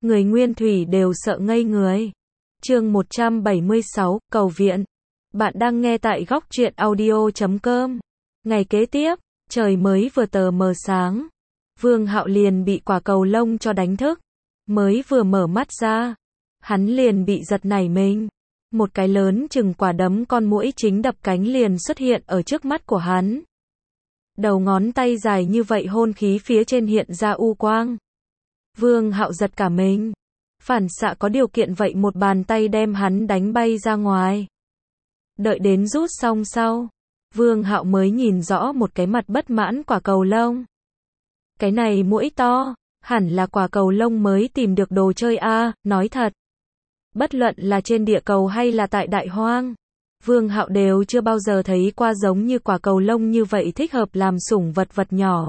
người nguyên thủy đều sợ ngây người. Chương 176, cầu viện. Bạn đang nghe tại góc truyện audio.com. Ngày kế tiếp, trời mới vừa tờ mờ sáng, Vương Hạo liền bị quả cầu lông cho đánh thức. Mới vừa mở mắt ra, hắn liền bị giật nảy mình. Một cái lớn chừng quả đấm con muỗi chính đập cánh liền xuất hiện ở trước mắt của hắn. Đầu ngón tay dài như vậy hôn khí phía trên hiện ra u quang. Vương Hạo giật cả mình. Phản xạ có điều kiện vậy một bàn tay đem hắn đánh bay ra ngoài. Đợi đến rút xong sau, Vương Hạo mới nhìn rõ một cái mặt bất mãn quả cầu lông. Cái này muỗi to, hẳn là quả cầu lông mới tìm được đồ chơi a, nói thật. Bất luận là trên địa cầu hay là tại đại hoang, Vương Hạo đều chưa bao giờ thấy qua giống như quả cầu lông như vậy thích hợp làm sủng vật nhỏ.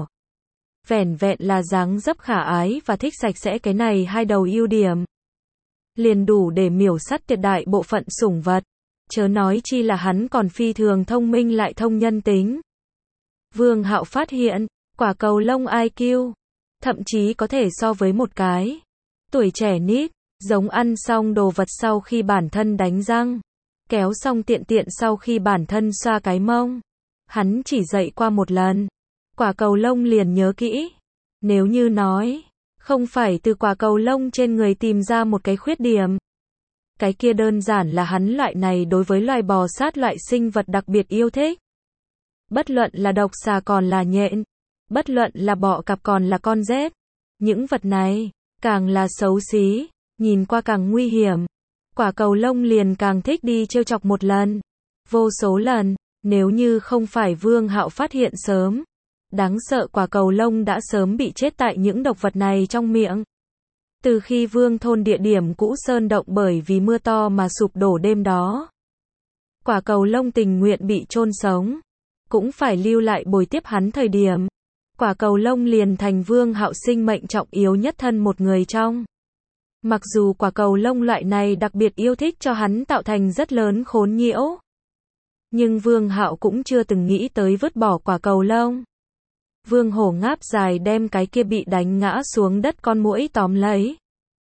Vẻn vẹn là dáng dấp khả ái và thích sạch sẽ, cái này hai đầu ưu điểm liền đủ để miểu sát tuyệt đại bộ phận sủng vật. Chớ nói chi là hắn còn phi thường thông minh lại thông nhân tính. Vương Hạo phát hiện, quả cầu lông IQ thậm chí có thể so với một cái tuổi trẻ nít, giống ăn xong đồ vật sau khi bản thân đánh răng, kéo xong tiện sau khi bản thân xoa cái mông. Hắn chỉ dạy qua một lần, quả cầu lông liền nhớ kỹ. Nếu như nói, không phải từ quả cầu lông trên người tìm ra một cái khuyết điểm, cái kia đơn giản là hắn loại này đối với loài bò sát loại sinh vật đặc biệt yêu thích. Bất luận là độc xà còn là nhện, bất luận là bọ cạp còn là con rết, những vật này, càng là xấu xí, nhìn qua càng nguy hiểm, quả cầu lông liền càng thích đi trêu chọc một lần, vô số lần. Nếu như không phải Vương Hạo phát hiện sớm, đáng sợ quả cầu lông đã sớm bị chết tại những độc vật này trong miệng. Từ khi Vương thôn địa điểm cũ sơn động bởi vì mưa to mà sụp đổ đêm đó, quả cầu lông tình nguyện bị chôn sống, cũng phải lưu lại bồi tiếp hắn thời điểm. Quả cầu lông liền thành Vương Hạo sinh mệnh trọng yếu nhất thân một người trong. Mặc dù quả cầu lông loại này đặc biệt yêu thích cho hắn tạo thành rất lớn khốn nhiễu, nhưng Vương Hạo cũng chưa từng nghĩ tới vứt bỏ quả cầu lông. Vương hổ ngáp dài đem cái kia bị đánh ngã xuống đất con muỗi tóm lấy.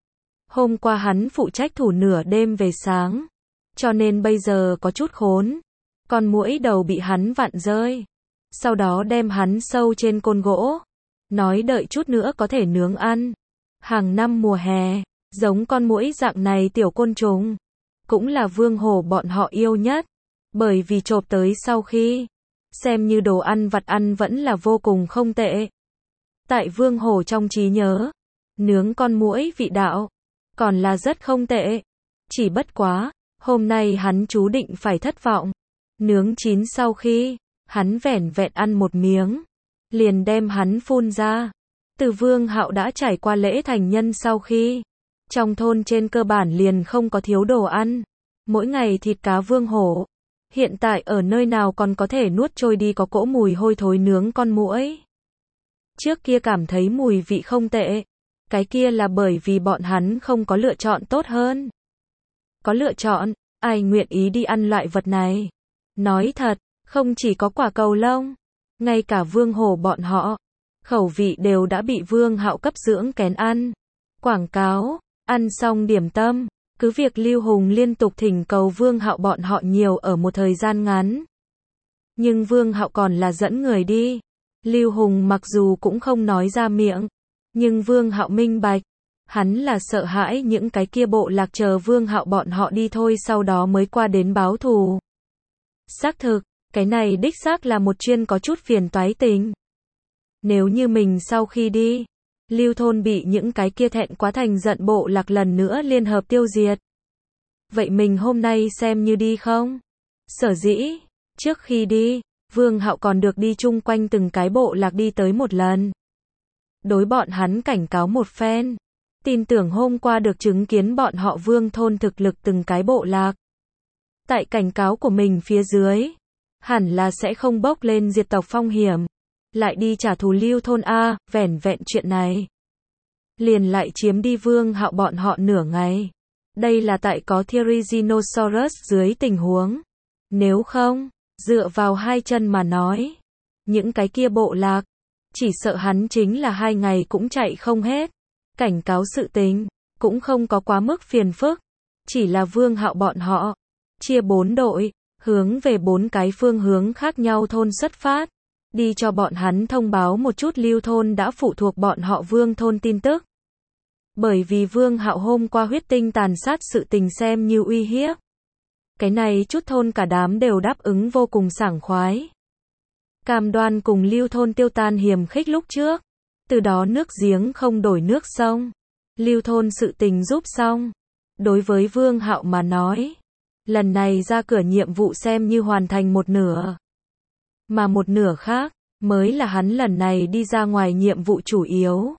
Hôm qua hắn phụ trách thủ nửa đêm về sáng, cho nên bây giờ có chút khốn. Con muỗi đầu bị hắn vặn rơi, sau đó đem hắn sâu trên côn gỗ, nói đợi chút nữa có thể nướng ăn. Hàng năm mùa hè, giống con muỗi dạng này tiểu côn trùng, cũng là Vương hổ bọn họ yêu nhất, bởi vì chộp tới sau khi xem như đồ ăn vặt ăn vẫn là vô cùng không tệ. Tại Vương hổ trong trí nhớ, nướng con muỗi vị đạo còn là rất không tệ. Chỉ bất quá, hôm nay hắn chú định phải thất vọng. Nướng chín sau khi hắn vẻn vẹn ăn một miếng, liền đem hắn phun ra. Từ Vương Hạo đã trải qua lễ thành nhân sau khi, trong thôn trên cơ bản liền không có thiếu đồ ăn. Mỗi ngày thịt cá Vương hổ, hiện tại ở nơi nào còn có thể nuốt trôi đi có cỗ mùi hôi thối nướng con muỗi. Trước kia cảm thấy mùi vị không tệ, cái kia là bởi vì bọn hắn không có lựa chọn tốt hơn. Có lựa chọn, ai nguyện ý đi ăn loại vật này. Nói thật, không chỉ có quả cầu lông, ngay cả Vương hổ bọn họ, khẩu vị đều đã bị Vương Hạo cấp dưỡng kén ăn. Quảng cáo, ăn xong điểm tâm, cứ việc Lưu Hùng liên tục thỉnh cầu Vương Hạo bọn họ nhiều ở một thời gian ngắn. Nhưng Vương Hạo còn là dẫn người đi. Lưu Hùng mặc dù cũng không nói ra miệng, nhưng Vương Hạo minh bạch, hắn là sợ hãi những cái kia bộ lạc chờ Vương Hạo bọn họ đi thôi sau đó mới qua đến báo thù. Xác thực, cái này đích xác là một chuyên có chút phiền toái tình. Nếu như mình sau khi đi, Lưu thôn bị những cái kia thẹn quá thành giận bộ lạc lần nữa liên hợp tiêu diệt, vậy mình hôm nay xem như đi không? Sở dĩ, trước khi đi, Vương Hạo còn được đi chung quanh từng cái bộ lạc đi tới một lần. Đối bọn hắn cảnh cáo một phen. Tin tưởng hôm qua được chứng kiến bọn họ Vương thôn thực lực từng cái bộ lạc. Tại cảnh cáo của mình phía dưới, hẳn là sẽ không bốc lên diệt tộc phong hiểm. Lại đi trả thù Lưu thôn a, vẻn vẹn chuyện này liền lại chiếm đi Vương Hạo bọn họ nửa ngày. Đây là tại có Therizinosaurus dưới tình huống. Nếu không, dựa vào hai chân mà nói, những cái kia bộ lạc, chỉ sợ hắn chính là 2 ngày cũng chạy không hết. Cảnh cáo sự tình, cũng không có quá mức phiền phức. Chỉ là Vương Hạo bọn họ chia 4 đội, hướng về 4 cái phương hướng khác nhau thôn xuất phát, đi cho bọn hắn thông báo một chút Lưu thôn đã phụ thuộc bọn họ Vương thôn tin tức. Bởi vì Vương Hạo hôm qua huyết tinh tàn sát sự tình xem như uy hiếp. Cái này chút thôn cả đám đều đáp ứng vô cùng sảng khoái. Cam đoan cùng Lưu thôn tiêu tan hiềm khích lúc trước. Từ đó nước giếng không đổi nước sông. Lưu thôn sự tình giúp xong. Đối với Vương Hạo mà nói, lần này ra cửa nhiệm vụ xem như hoàn thành một nửa. Mà một nửa khác, mới là hắn lần này đi ra ngoài nhiệm vụ chủ yếu.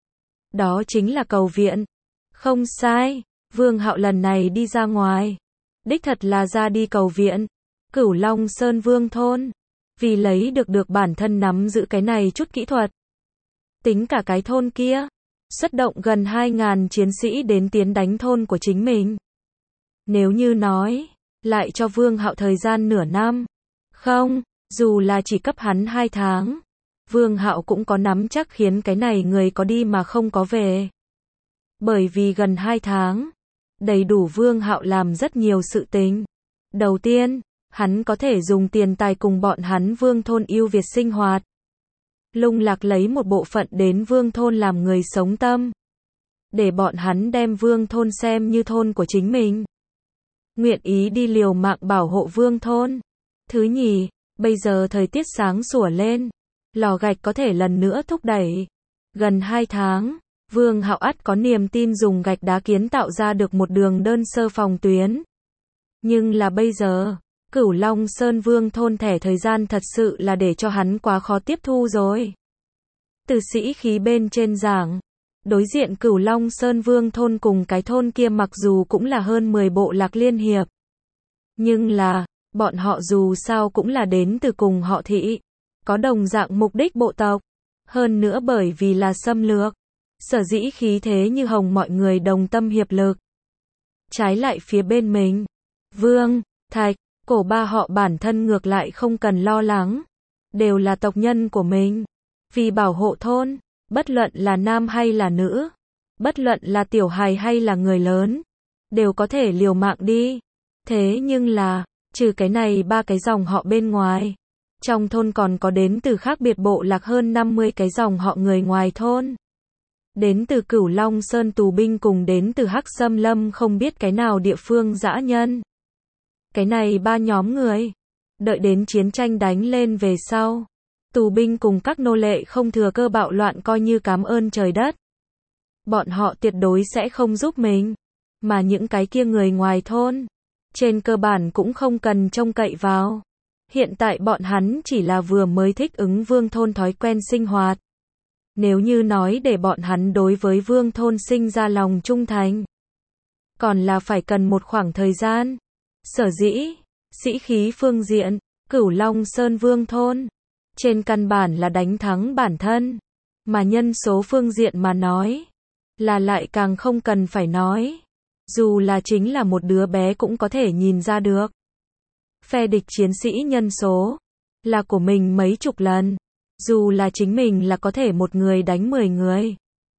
Đó chính là cầu viện. Không sai, Vương Hạo lần này đi ra ngoài. Đích thật là ra đi cầu viện. Cửu Long Sơn Vương thôn. Vì lấy được bản thân nắm giữ cái này chút kỹ thuật. Tính cả cái thôn kia. Xuất động gần 2.000 chiến sĩ đến tiến đánh thôn của chính mình. Nếu như nói, lại cho Vương Hạo thời gian nửa năm. Không, dù là chỉ cấp hắn 2 tháng. Vương Hạo cũng có nắm chắc khiến cái này người có đi mà không có về. Bởi vì gần 2 tháng, đầy đủ Vương Hạo làm rất nhiều sự tình. Đầu tiên, hắn có thể dùng tiền tài cùng bọn hắn Vương thôn yêu Việt sinh hoạt. Lung lạc lấy một bộ phận đến Vương thôn làm người sống tâm. Để bọn hắn đem Vương thôn xem như thôn của chính mình. Nguyện ý đi liều mạng bảo hộ Vương thôn. Thứ nhì, bây giờ thời tiết sáng sủa lên. Lò gạch có thể lần nữa thúc đẩy. Gần 2 tháng, Vương Hạo ắt có niềm tin dùng gạch đá kiến tạo ra được một đường đơn sơ phòng tuyến. Nhưng là bây giờ, Cửu Long Sơn Vương thôn thẻ thời gian thật sự là để cho hắn quá khó tiếp thu rồi. Từ sĩ khí bên trên giảng, đối diện Cửu Long Sơn Vương thôn cùng cái thôn kia mặc dù cũng là hơn 10 bộ lạc liên hiệp. Nhưng là, bọn họ dù sao cũng là đến từ cùng họ thị. Có đồng dạng mục đích bộ tộc. Hơn nữa bởi vì là xâm lược. Sở dĩ khí thế như hồng mọi người đồng tâm hiệp lực. Trái lại phía bên mình, Vương, Thạch, Cổ ba họ bản thân ngược lại không cần lo lắng. Đều là tộc nhân của mình. Vì bảo hộ thôn, bất luận là nam hay là nữ, bất luận là tiểu hài hay là người lớn, đều có thể liều mạng đi. Thế nhưng là, trừ cái này 3 cái dòng họ bên ngoài, trong thôn còn có đến từ khác biệt bộ lạc hơn 50 cái dòng họ người ngoài thôn. Đến từ Cửu Long Sơn tù binh cùng đến từ Hắc Xâm Lâm không biết cái nào địa phương dã nhân. Cái này 3 nhóm người. Đợi đến chiến tranh đánh lên về sau. Tù binh cùng các nô lệ không thừa cơ bạo loạn coi như cảm ơn trời đất. Bọn họ tuyệt đối sẽ không giúp mình. Mà những cái kia người ngoài thôn, trên cơ bản cũng không cần trông cậy vào. Hiện tại bọn hắn chỉ là vừa mới thích ứng Vương thôn thói quen sinh hoạt. Nếu như nói để bọn hắn đối với Vương thôn sinh ra lòng trung thành, còn là phải cần một khoảng thời gian. Sở dĩ, sĩ khí phương diện, Cửu Long Sơn Vương thôn, trên căn bản là đánh thắng bản thân. Mà nhân số phương diện mà nói, là lại càng không cần phải nói. Dù là chính là một đứa bé cũng có thể nhìn ra được. Phe địch chiến sĩ nhân số là của mình mấy chục lần. Dù là chính mình là có thể một người đánh 10 người,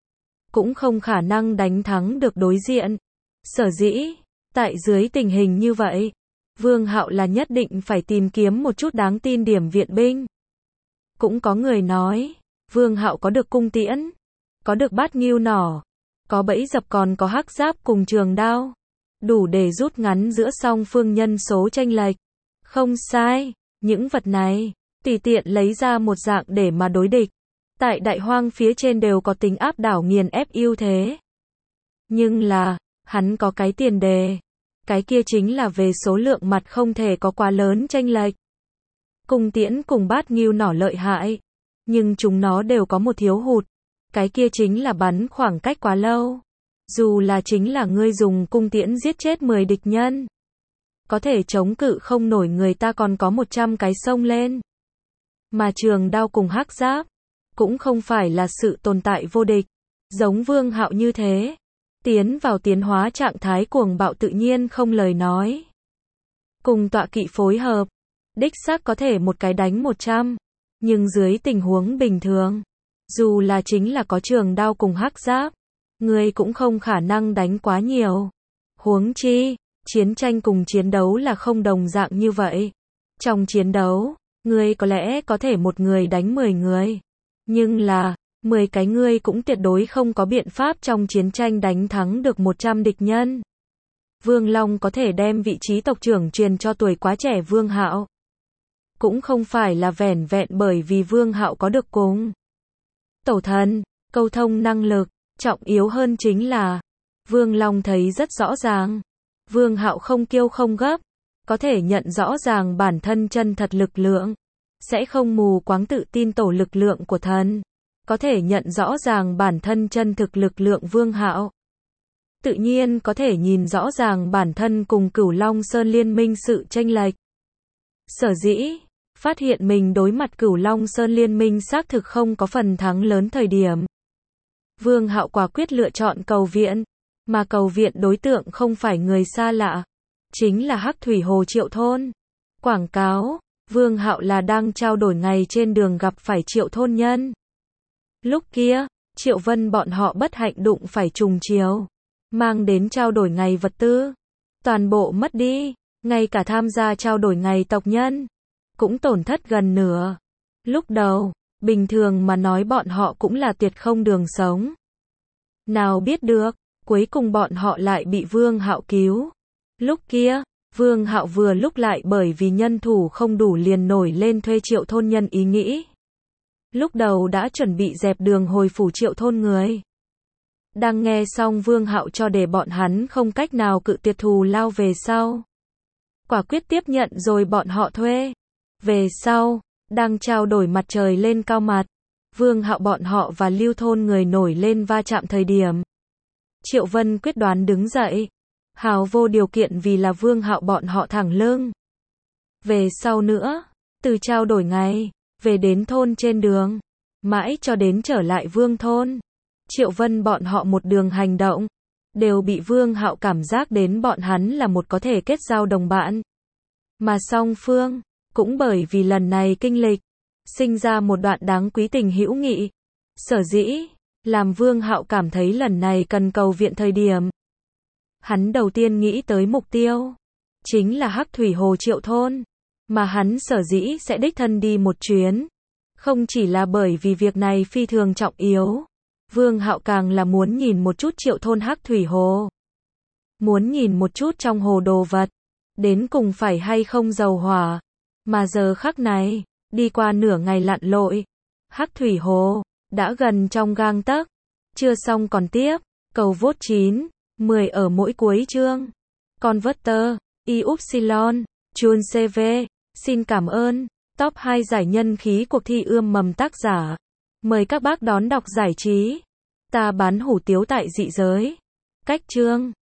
cũng không khả năng đánh thắng được đối diện. Sở dĩ, tại dưới tình hình như vậy, Vương Hạo là nhất định phải tìm kiếm một chút đáng tin điểm viện binh. Cũng có người nói, Vương Hạo có được cung tiễn, có được bát ngưu nỏ, có bẫy dập còn có hắc giáp cùng trường đao. Đủ để rút ngắn giữa song phương nhân số chênh lệch. Không sai, những vật này, tùy tiện lấy ra một dạng để mà đối địch. Tại đại hoang phía trên đều có tính áp đảo nghiền ép ưu thế. Nhưng là, hắn có cái tiền đề. Cái kia chính là về số lượng mặt không thể có quá lớn chênh lệch. Cung tiễn cùng bát ngưu nỏ lợi hại. Nhưng chúng nó đều có một thiếu hụt. Cái kia chính là bắn khoảng cách quá lâu. Dù là chính là ngươi dùng cung tiễn giết chết 10 địch nhân, có thể chống cự không nổi người ta còn có 100 cái xông lên. Mà trường đao cùng hắc giáp, cũng không phải là sự tồn tại vô địch. Giống Vương Hạo như thế, tiến vào tiến hóa trạng thái cuồng bạo tự nhiên không lời nói. Cùng tọa kỵ phối hợp, đích xác có thể một cái đánh 100. Nhưng dưới tình huống bình thường, dù là chính là có trường đao cùng hắc giáp, ngươi cũng không khả năng đánh quá nhiều. Huống chi, chiến tranh cùng chiến đấu là không đồng dạng như vậy. Trong chiến đấu, ngươi có lẽ có thể một người đánh 10 người. Nhưng là, 10 cái ngươi cũng tuyệt đối không có biện pháp trong chiến tranh đánh thắng được 100 địch nhân. Vương Long có thể đem vị trí tộc trưởng truyền cho tuổi quá trẻ Vương Hạo. Cũng không phải là vẻn vẹn bởi vì Vương Hạo có được cùng tổ thần, câu thông năng lực, trọng yếu hơn chính là Vương Long thấy rất rõ ràng. Vương Hạo không kiêu không gấp, có thể nhận rõ ràng bản thân chân thật lực lượng, sẽ không mù quáng tự tin tổ lực lượng của thần, có thể nhận rõ ràng bản thân chân thực lực lượng Vương Hạo. Tự nhiên có thể nhìn rõ ràng bản thân cùng Cửu Long Sơn liên minh sự chênh lệch. Sở dĩ, phát hiện mình đối mặt Cửu Long Sơn liên minh xác thực không có phần thắng lớn thời điểm. Vương Hạo quả quyết lựa chọn cầu viện, mà cầu viện đối tượng không phải người xa lạ, chính là Hắc Thủy Hồ Triệu Thôn. Quảng cáo, Vương Hạo là đang trao đổi ngày trên đường gặp phải Triệu Thôn nhân. Lúc kia, Triệu Vân bọn họ bất hạnh đụng phải trùng chiều, mang đến trao đổi ngày vật tư, toàn bộ mất đi, ngay cả tham gia trao đổi ngày tộc nhân, cũng tổn thất gần nửa. Lúc đầu, bình thường mà nói bọn họ cũng là tuyệt không đường sống. Nào biết được, cuối cùng bọn họ lại bị Vương Hạo cứu. Lúc kia, Vương Hạo vừa lúc lại bởi vì nhân thủ không đủ liền nổi lên thuê Triệu Thôn nhân ý nghĩ. Lúc đầu đã chuẩn bị dẹp đường hồi phủ Triệu Thôn người. Đang nghe xong Vương Hạo cho để bọn hắn không cách nào cự tuyệt thù lao về sau. Quả quyết tiếp nhận rồi bọn họ thuê. Về sau, đang trao đổi mặt trời lên cao mặt, Vương Hạo bọn họ và Lưu Thôn người nổi lên va chạm thời điểm. Triệu Vân quyết đoán đứng dậy, hào vô điều kiện vì là Vương Hạo bọn họ thẳng lưng. Về sau nữa, từ trao đổi ngày, về đến thôn trên đường, mãi cho đến trở lại Vương Thôn. Triệu Vân bọn họ một đường hành động, đều bị Vương Hạo cảm giác đến bọn hắn là một có thể kết giao đồng bạn. Mà song phương, cũng bởi vì lần này kinh lịch, sinh ra một đoạn đáng quý tình hữu nghị. Sở dĩ, làm Vương Hạo cảm thấy lần này cần cầu viện thời điểm. Hắn đầu tiên nghĩ tới mục tiêu, chính là Hắc Thủy Hồ Triệu Thôn, mà hắn sở dĩ sẽ đích thân đi một chuyến. Không chỉ là bởi vì việc này phi thường trọng yếu, Vương Hạo càng là muốn nhìn một chút Triệu Thôn Hắc Thủy Hồ. Muốn nhìn một chút trong hồ đồ vật, đến cùng phải hay không dầu hỏa. Mà giờ khắc này, đi qua nửa ngày lặn lội, Hắc Thủy Hồ đã gần trong gang tấc. Chưa xong còn tiếp, cầu vote 9, 10 ở mỗi cuối chương. Converter, Upsilon, Chun CV, xin cảm ơn. Top 2 giải nhân khí cuộc thi ươm mầm tác giả. Mời các bác đón đọc giải trí. Ta bán hủ tiếu tại dị giới. Cách chương